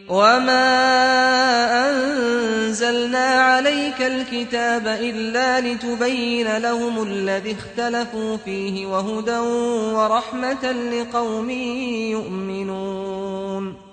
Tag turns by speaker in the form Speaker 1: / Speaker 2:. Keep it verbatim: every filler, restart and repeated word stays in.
Speaker 1: وَمَا أَنزَلْنَا عَلَيْكَ الْكِتَابَ إِلَّا لِتُبَيِّنَ لَهُمُ الَّذِي اخْتَلَفُوا فِيهِ وَهُدًى وَرَحْمَةً لِّقَوْمٍ يُؤْمِنُونَ